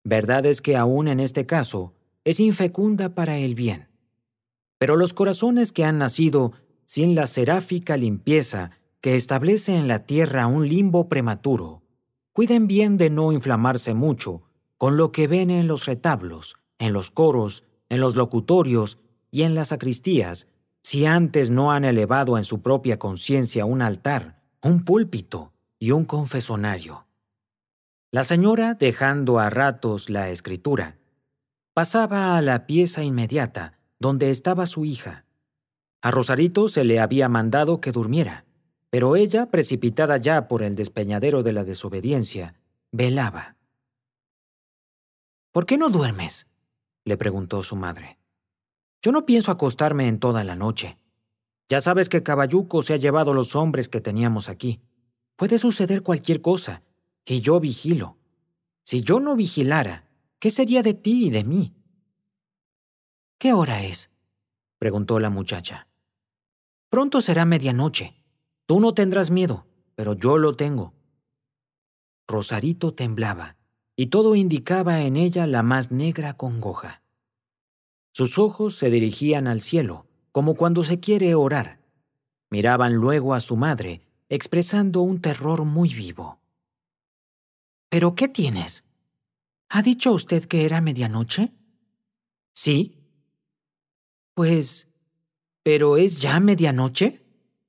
Verdad es que aún en este caso es infecunda para el bien. Pero los corazones que han nacido sin la seráfica limpieza que establece en la tierra un limbo prematuro, cuiden bien de no inflamarse mucho con lo que ven en los retablos, en los coros, en los locutorios y en las sacristías, si antes no han elevado en su propia conciencia un altar, un púlpito y un confesonario. La señora, dejando a ratos la escritura, pasaba a la pieza inmediata, donde estaba su hija. A Rosarito se le había mandado que durmiera, pero ella, precipitada ya por el despeñadero de la desobediencia, velaba. «¿Por qué no duermes?», le preguntó su madre. «Yo no pienso acostarme en toda la noche. Ya sabes que Caballuco se ha llevado los hombres que teníamos aquí. Puede suceder cualquier cosa, y yo vigilo. Si yo no vigilara, ¿qué sería de ti y de mí?». «¿Qué hora es?», preguntó la muchacha. «Pronto será medianoche. Tú no tendrás miedo, pero yo lo tengo». Rosarito temblaba, y todo indicaba en ella la más negra congoja. Sus ojos se dirigían al cielo, como cuando se quiere orar. Miraban luego a su madre, expresando un terror muy vivo. «¿Pero qué tienes? ¿Ha dicho usted que era medianoche?». «Sí». «Pues, ¿pero es ya medianoche?».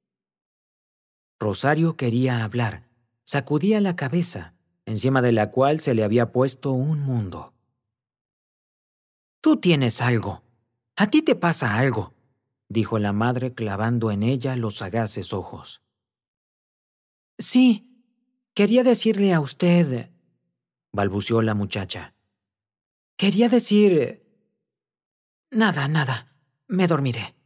Rosario quería hablar, sacudía la cabeza, encima de la cual se le había puesto un mundo. «Tú tienes algo. A ti te pasa algo», dijo la madre clavando en ella los sagaces ojos. «Sí, quería decirle a usted», balbuceó la muchacha. «Quería decir... Nada, me dormiré».